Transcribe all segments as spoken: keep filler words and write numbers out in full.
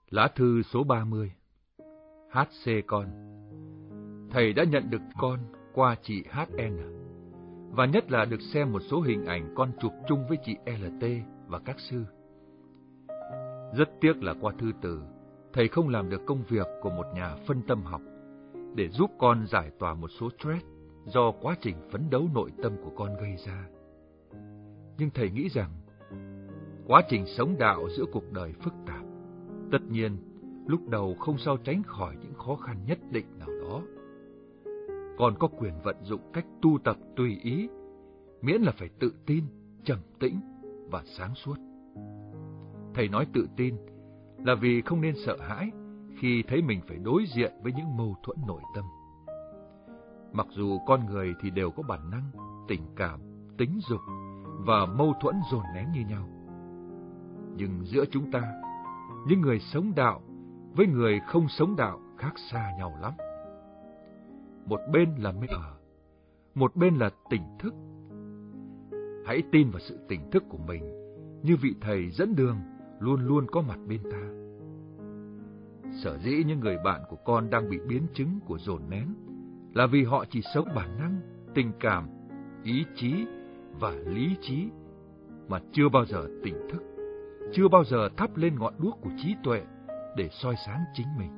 Lá thư số ba mươi. hát xê con. Thầy đã nhận được con qua chị hát en, và nhất là được xem một số hình ảnh con chụp chung với chị lờ tê và các sư. Rất tiếc là qua thư từ, thầy không làm được công việc của một nhà phân tâm học để giúp con giải tỏa một số stress do quá trình phấn đấu nội tâm của con gây ra. Nhưng thầy nghĩ rằng, quá trình sống đạo giữa cuộc đời phức tạp, tất nhiên, lúc đầu không sao tránh khỏi những khó khăn nhất định nào đó. Con có quyền vận dụng cách tu tập tùy ý, miễn là phải tự tin, trầm tĩnh và sáng suốt. Thầy nói tự tin là vì không nên sợ hãi khi thấy mình phải đối diện với những mâu thuẫn nội tâm. Mặc dù con người thì đều có bản năng, tình cảm, tính dục và mâu thuẫn dồn nén như nhau. Nhưng giữa chúng ta, những người sống đạo với người không sống đạo khác xa nhau lắm. Một bên là mê mờ, một bên là tỉnh thức. Hãy tin vào sự tỉnh thức của mình, như vị thầy dẫn đường luôn luôn có mặt bên ta. Sở dĩ những người bạn của con đang bị biến chứng của dồn nén là vì họ chỉ sống bản năng, tình cảm, ý chí và lý trí, mà chưa bao giờ tỉnh thức, chưa bao giờ thắp lên ngọn đuốc của trí tuệ để soi sáng chính mình.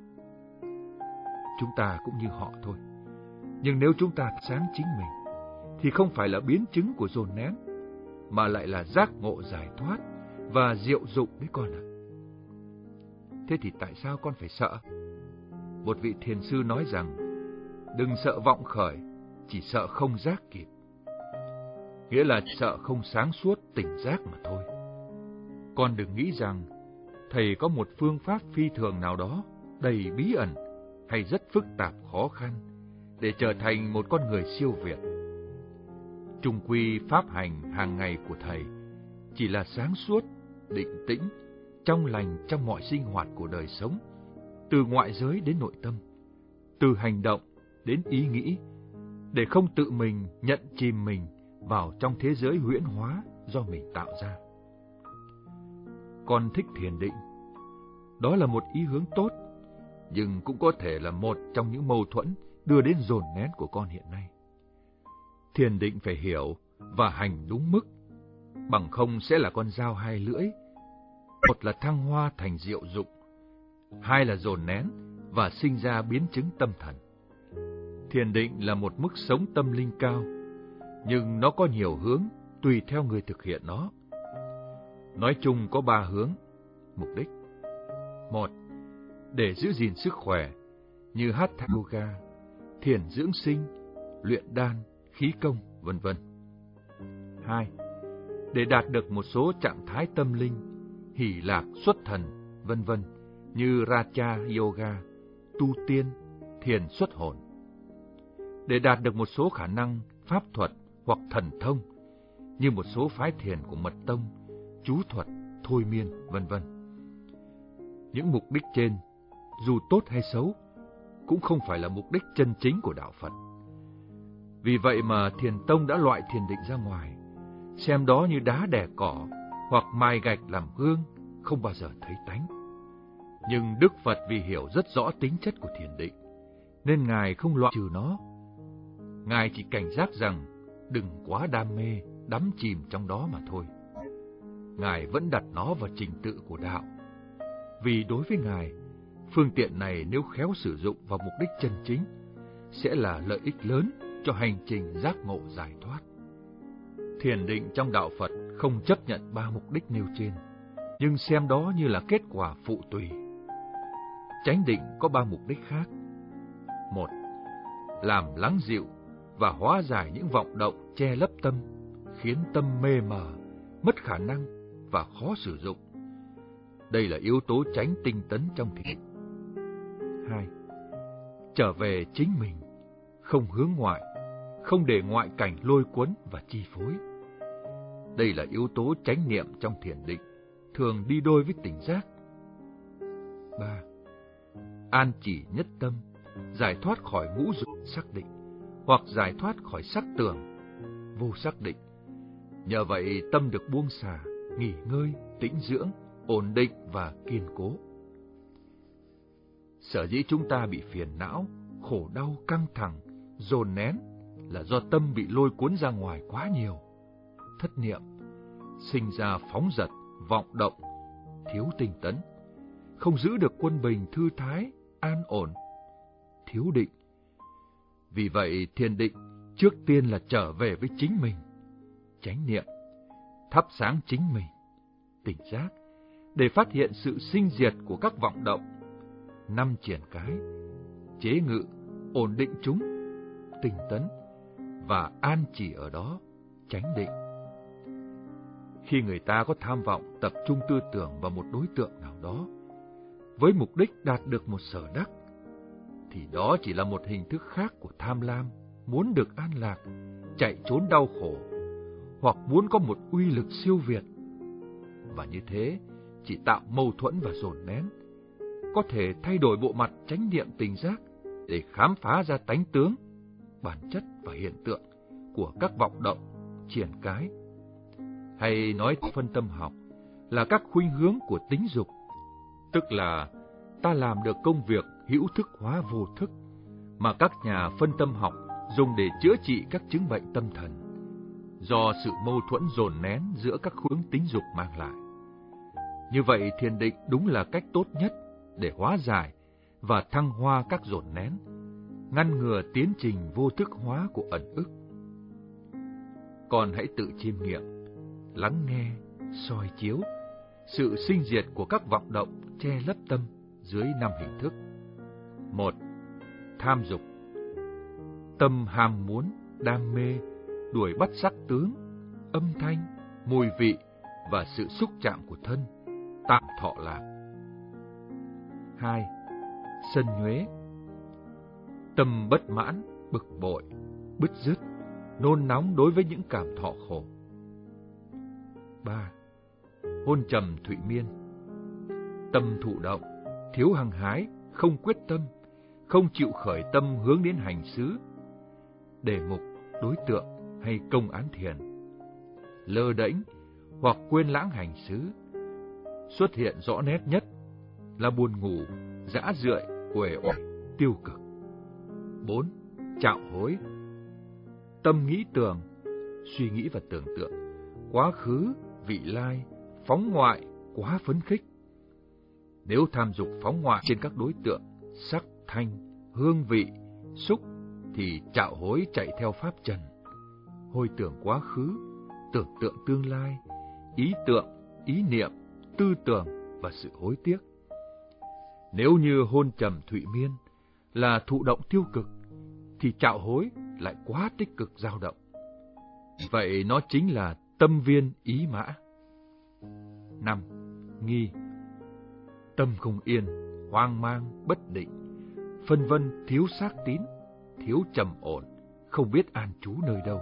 Chúng ta cũng như họ thôi. Nhưng nếu chúng ta sáng chính mình, thì không phải là biến chứng của dồn nén, mà lại là giác ngộ giải thoát và diệu dụng đấy con ạ. Thế thì tại sao con phải sợ? Một vị thiền sư nói rằng, đừng sợ vọng khởi, chỉ sợ không giác kịp. Nghĩa là sợ không sáng suốt tỉnh giác mà thôi. Con đừng nghĩ rằng thầy có một phương pháp phi thường nào đó đầy bí ẩn hay rất phức tạp khó khăn để trở thành một con người siêu việt. Chung quy pháp hành hàng ngày của thầy chỉ là sáng suốt, định tĩnh, trong lành trong mọi sinh hoạt của đời sống, từ ngoại giới đến nội tâm, từ hành động đến ý nghĩ, để không tự mình nhận chìm mình vào trong thế giới huyễn hóa do mình tạo ra. Con thích thiền định. Đó là một ý hướng tốt, nhưng cũng có thể là một trong những mâu thuẫn đưa đến dồn nén của con hiện nay. Thiền định phải hiểu và hành đúng mức, bằng không sẽ là con dao hai lưỡi. Một là thăng hoa thành diệu dụng, hai là dồn nén và sinh ra biến chứng tâm thần. Thiền định là một mức sống tâm linh cao, nhưng nó có nhiều hướng tùy theo người thực hiện nó. Nói chung có ba hướng, mục đích. Một, để giữ gìn sức khỏe, như Hatha Yoga, thiền dưỡng sinh, luyện đan, khí công, vân vân. Hai, để đạt được một số trạng thái tâm linh, hỷ lạc, xuất thần, vân vân, như Raja Yoga, tu tiên, thiền xuất hồn. Để đạt được một số khả năng pháp thuật hoặc thần thông, như một số phái thiền của mật tông, chú thuật, thôi miên, vân vân. Những mục đích trên, dù tốt hay xấu, cũng không phải là mục đích chân chính của đạo Phật. Vì vậy mà thiền tông đã loại thiền định ra ngoài, xem đó như đá đè cỏ hoặc mài gạch làm gương, không bao giờ thấy tánh. Nhưng Đức Phật vì hiểu rất rõ tính chất của thiền định, nên Ngài không loại trừ nó. Ngài chỉ cảnh giác rằng đừng quá đam mê, đắm chìm trong đó mà thôi. Ngài vẫn đặt nó vào trình tự của đạo. Vì đối với Ngài, phương tiện này nếu khéo sử dụng vào mục đích chân chính, sẽ là lợi ích lớn cho hành trình giác ngộ giải thoát. Thiền định trong đạo Phật không chấp nhận ba mục đích nêu trên, nhưng xem đó như là kết quả phụ tùy. Chánh định có ba mục đích khác. Một, làm lắng dịu và hóa giải những vọng động che lấp tâm, khiến tâm mê mờ, mất khả năng và khó sử dụng. Đây là yếu tố chánh tinh tấn trong thiền. Hai, trở về chính mình, không hướng ngoại, không để ngoại cảnh lôi cuốn và chi phối. Đây là yếu tố chánh niệm trong thiền định, thường đi đôi với tỉnh giác. Ba, an chỉ nhất tâm, giải thoát khỏi ngũ dục sắc định, hoặc giải thoát khỏi sắc tưởng, vô sắc định. Nhờ vậy tâm được buông xả, nghỉ ngơi, tĩnh dưỡng, ổn định và kiên cố. Sở dĩ chúng ta bị phiền não, khổ đau, căng thẳng, dồn nén là do tâm bị lôi cuốn ra ngoài quá nhiều. Thất niệm, sinh ra phóng dật, vọng động, thiếu tinh tấn, không giữ được quân bình thư thái, an ổn, thiếu định. Vì vậy, thiền định trước tiên là trở về với chính mình, chánh niệm, thắp sáng chính mình, tỉnh giác, để phát hiện sự sinh diệt của các vọng động, năm triển cái, chế ngự, ổn định chúng, tinh tấn, và an chỉ ở đó, chánh định. Khi người ta có tham vọng tập trung tư tưởng vào một đối tượng nào đó, với mục đích đạt được một sở đắc, thì đó chỉ là một hình thức khác của tham lam, muốn được an lạc, chạy trốn đau khổ, hoặc muốn có một uy lực siêu việt. Và như thế, chỉ tạo mâu thuẫn và dồn nén, có thể thay đổi bộ mặt chánh niệm tỉnh giác để khám phá ra tánh tướng, bản chất và hiện tượng của các vọng động, triển cái. Hay nói phân tâm học là các khuynh hướng của tính dục, tức là ta làm được công việc hữu thức hóa vô thức mà các nhà phân tâm học dùng để chữa trị các chứng bệnh tâm thần, do sự mâu thuẫn dồn nén giữa các hướng tính dục mang lại. Như vậy, thiền định đúng là cách tốt nhất để hóa giải và thăng hoa các dồn nén, ngăn ngừa tiến trình vô thức hóa của ẩn ức. Con hãy tự chiêm nghiệm, lắng nghe, soi chiếu sự sinh diệt của các vọng động che lấp tâm dưới năm hình thức. Một, tham dục. Tâm ham muốn, đam mê, đuổi bắt sắc tướng, âm thanh, mùi vị và sự xúc chạm của thân, tạm thọ lạc. Hai, sân nhuế. Tâm bất mãn, bực bội, bứt rứt, nôn nóng đối với những cảm thọ khổ. Ba, hôn trầm thụy miên. Tâm thụ động, thiếu hăng hái, không quyết tâm, không chịu khởi tâm hướng đến hành xứ, đề mục, đối tượng hay công án thiền, lơ đễnh hoặc quên lãng hành xứ. Xuất hiện rõ nét nhất là buồn ngủ, dã rượi, uể oải, tiêu cực. Bốn, trạo hối. Tâm nghĩ tưởng, suy nghĩ và tưởng tượng quá khứ, vị lai, phóng ngoại, quá phấn khích. Nếu tham dục phóng ngoại trên các đối tượng sắc, thanh, hương vị, xúc, thì trạo hối chạy theo pháp trần, hồi tưởng quá khứ, tưởng tượng tương lai, ý tượng, ý niệm, tư tưởng và sự hối tiếc. Nếu như hôn trầm thụy miên là thụ động tiêu cực, thì trạo hối lại quá tích cực dao động. Vậy nó chính là tâm viên ý mã. Năm, nghi. Tâm không yên, hoang mang, bất định, phân vân, thiếu xác tín, thiếu trầm ổn, không biết an trú nơi đâu.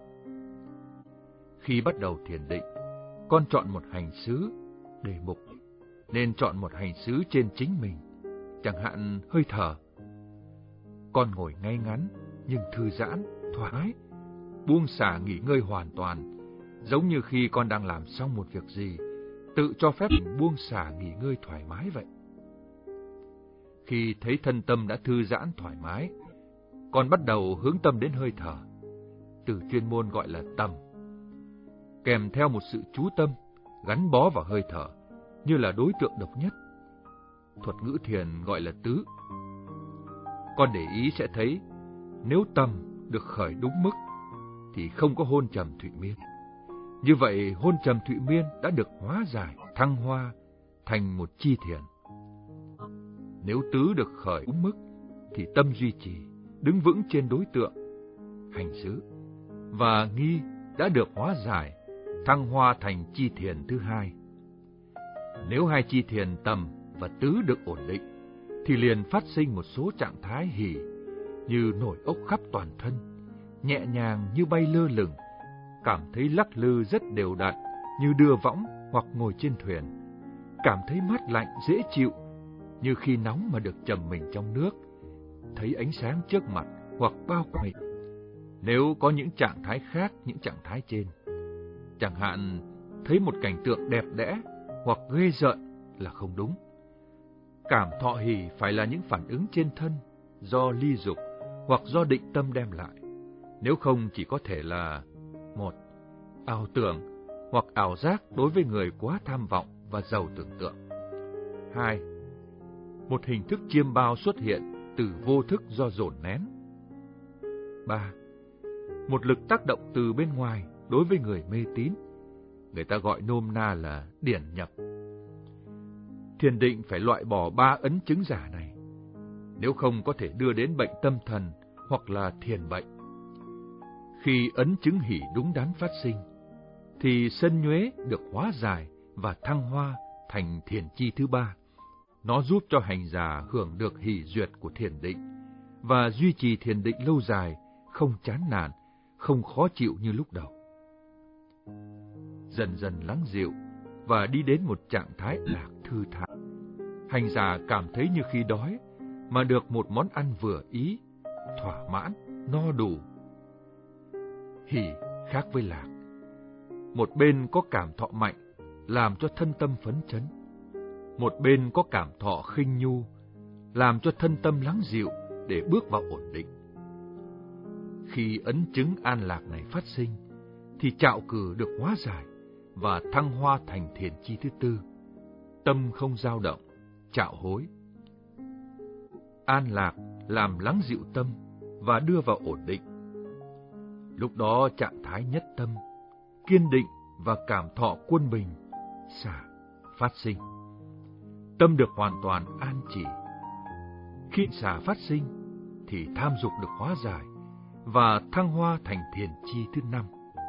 Khi bắt đầu thiền định, con chọn một hành xứ, đề mục, nên chọn một hành xứ trên chính mình, chẳng hạn hơi thở. Con ngồi ngay ngắn, nhưng thư giãn, thoải mái, buông xả nghỉ ngơi hoàn toàn, giống như khi con đang làm xong một việc gì, tự cho phép mình buông xả nghỉ ngơi thoải mái vậy. Khi thấy thân tâm đã thư giãn thoải mái, con bắt đầu hướng tâm đến hơi thở, từ chuyên môn gọi là tầm, kèm theo một sự chú tâm gắn bó vào hơi thở như là đối tượng độc nhất. Thuật ngữ thiền gọi là tứ. Con để ý sẽ thấy, nếu tầm được khởi đúng mức thì không có hôn trầm thụy miên. Như vậy, hôn trầm thụy miên đã được hóa giải, thăng hoa thành một chi thiền. Nếu tứ được khởi đúng mức thì tâm duy trì, đứng vững trên đối tượng, hành xứ, và nghi đã được hóa giải, thăng hoa thành chi thiền thứ hai. Nếu hai chi thiền tầm và tứ được ổn định, thì liền phát sinh một số trạng thái hỷ, như nổi ốc khắp toàn thân, nhẹ nhàng như bay lơ lửng, cảm thấy lắc lư rất đều đặn như đưa võng hoặc ngồi trên thuyền, cảm thấy mát lạnh dễ chịu như khi nóng mà được chầm mình trong nước, thấy ánh sáng trước mặt hoặc bao quanh. Nếu có những trạng thái khác những trạng thái trên, chẳng hạn thấy một cảnh tượng đẹp đẽ hoặc ghê rợn là không đúng. Cảm thọ hỷ phải là những phản ứng trên thân do ly dục hoặc do định tâm đem lại. Nếu không chỉ có thể là một ảo tưởng hoặc ảo giác đối với người quá tham vọng và giàu tưởng tượng. Hai, một hình thức chiêm bao xuất hiện từ vô thức do dồn nén. Ba, một lực tác động từ bên ngoài đối với người mê tín, người ta gọi nôm na là điển nhập. Thiền định phải loại bỏ ba ấn chứng giả này, nếu không có thể đưa đến bệnh tâm thần hoặc là thiền bệnh. Khi ấn chứng hỷ đúng đắn phát sinh, thì sân nhuế được hóa giải và thăng hoa thành thiền chi thứ ba. Nó giúp cho hành giả hưởng được hỷ duyệt của thiền định và duy trì thiền định lâu dài, không chán nản, không khó chịu như lúc đầu. Dần dần lắng dịu và đi đến một trạng thái lạc thư thản. Hành giả cảm thấy như khi đói mà được một món ăn vừa ý, thỏa mãn, no đủ. Hỷ khác với lạc. Một bên có cảm thọ mạnh, làm cho thân tâm phấn chấn. Một bên có cảm thọ khinh nhu, làm cho thân tâm lắng dịu để bước vào ổn định. Khi ấn chứng an lạc này phát sinh, thì trạo cử được hóa giải và thăng hoa thành thiền chi thứ tư. Tâm không dao động, trạo hối. An lạc làm lắng dịu tâm và đưa vào ổn định. Lúc đó trạng thái nhất tâm, kiên định và cảm thọ quân bình, xả, phát sinh. Tâm được hoàn toàn an chỉ. Khi xả phát sinh, thì tham dục được hóa giải và thăng hoa thành thiền chi thứ năm.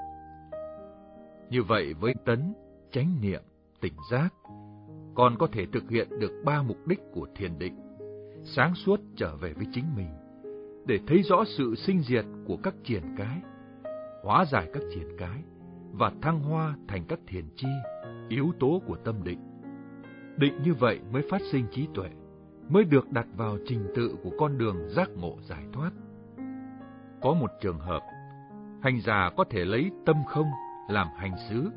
Như vậy với tấn, chánh niệm, tỉnh giác, còn có thể thực hiện được ba mục đích của thiền định: sáng suốt trở về với chính mình, để thấy rõ sự sinh diệt của các triển cái, hóa giải các triển cái và thăng hoa thành các thiền chi, yếu tố của tâm định. Định như vậy mới phát sinh trí tuệ, mới được đặt vào trình tự của con đường giác ngộ giải thoát. Có một trường hợp, hành giả có thể lấy tâm không làm hành xứ.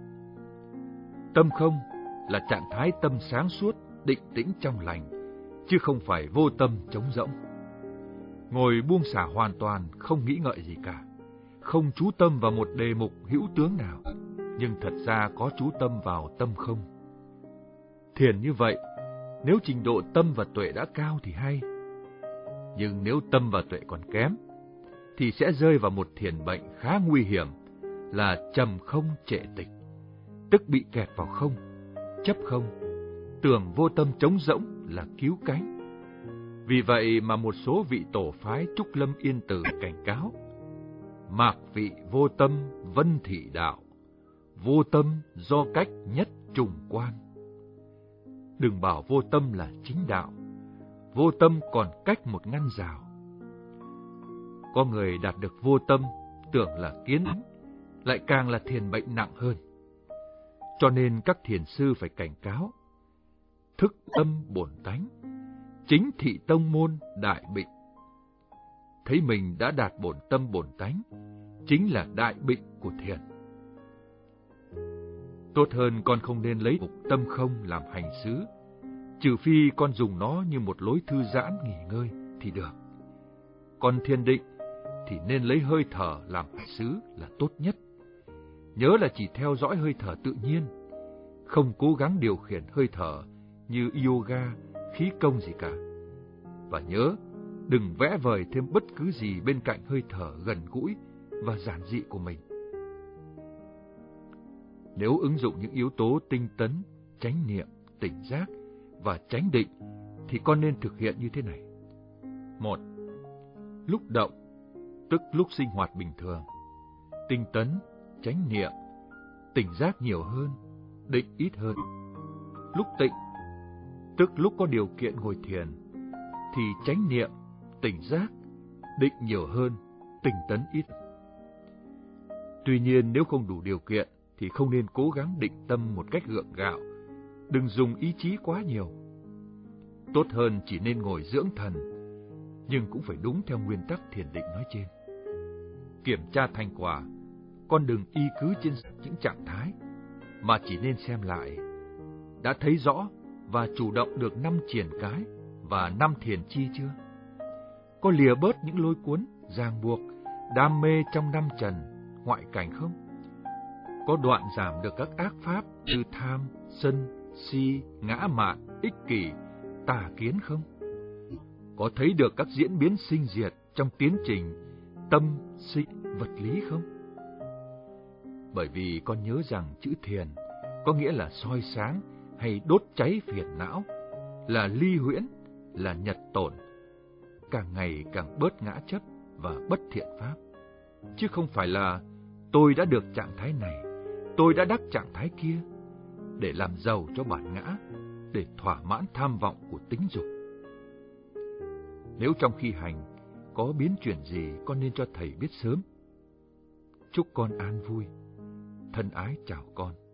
Tâm không là trạng thái tâm sáng suốt, định tĩnh trong lành, chứ không phải vô tâm trống rỗng. Ngồi buông xả hoàn toàn, không nghĩ ngợi gì cả, không chú tâm vào một đề mục hữu tướng nào, nhưng thật ra có chú tâm vào tâm không. Thiền như vậy, nếu trình độ tâm và tuệ đã cao thì hay, nhưng nếu tâm và tuệ còn kém, thì sẽ rơi vào một thiền bệnh khá nguy hiểm là trầm không trệ tịch, tức bị kẹt vào không, chấp không, tưởng vô tâm trống rỗng là cứu cánh. Vì vậy mà một số vị tổ phái Trúc Lâm Yên Tử cảnh cáo: mạc vị vô tâm vân thị đạo, vô tâm do cách nhất trùng quan. Đừng bảo vô tâm là chính đạo, vô tâm còn cách một ngăn rào. Có người đạt được vô tâm tưởng là kiến ấn, lại càng là thiền bệnh nặng hơn. Cho nên các thiền sư phải cảnh cáo: thức tâm bổn tánh, chính thị tông môn đại bệnh. Thấy mình đã đạt bổn tâm bổn tánh, chính là đại bệnh của thiền. Tốt hơn con không nên lấy mục tâm không làm hành xứ, trừ phi con dùng nó như một lối thư giãn nghỉ ngơi thì được. Còn thiền định thì nên lấy hơi thở làm hành xứ là tốt nhất. Nhớ là chỉ theo dõi hơi thở tự nhiên, không cố gắng điều khiển hơi thở như yoga, khí công gì cả. Và nhớ, đừng vẽ vời thêm bất cứ gì bên cạnh hơi thở gần gũi và giản dị của mình. Nếu ứng dụng những yếu tố tinh tấn, chánh niệm, tỉnh giác và chánh định, thì con nên thực hiện như thế này. Một, lúc động, tức lúc sinh hoạt bình thường, tinh tấn, chánh niệm, tỉnh giác nhiều hơn, định ít hơn. Lúc tịnh, tức lúc có điều kiện ngồi thiền, thì chánh niệm, tỉnh giác, định nhiều hơn, tinh tấn ít. Tuy nhiên nếu không đủ điều kiện thì không nên cố gắng định tâm một cách gượng gạo, đừng dùng ý chí quá nhiều. Tốt hơn chỉ nên ngồi dưỡng thần, nhưng cũng phải đúng theo nguyên tắc thiền định nói trên. Kiểm tra thành quả, con đừng y cứ trên những trạng thái, mà chỉ nên xem lại đã thấy rõ và chủ động được năm triển cái và năm thiền chi chưa? Có lìa bớt những lôi cuốn, ràng buộc, đam mê trong năm trần, ngoại cảnh không? Có đoạn giảm được các ác pháp như tham, sân, si, ngã mạn, ích kỷ, tà kiến không? Có thấy được các diễn biến sinh diệt trong tiến trình tâm, sinh, vật lý không? Bởi vì con nhớ rằng chữ thiền có nghĩa là soi sáng hay đốt cháy phiền não, là ly huyễn, là nhật tổn, càng ngày càng bớt ngã chấp và bất thiện pháp, chứ không phải là tôi đã được trạng thái này, tôi đã đắc trạng thái kia, để làm giàu cho bản ngã, để thỏa mãn tham vọng của tính dục. Nếu trong khi hành có biến chuyển gì, con nên cho thầy biết sớm. Chúc con an vui. Thân ái chào con.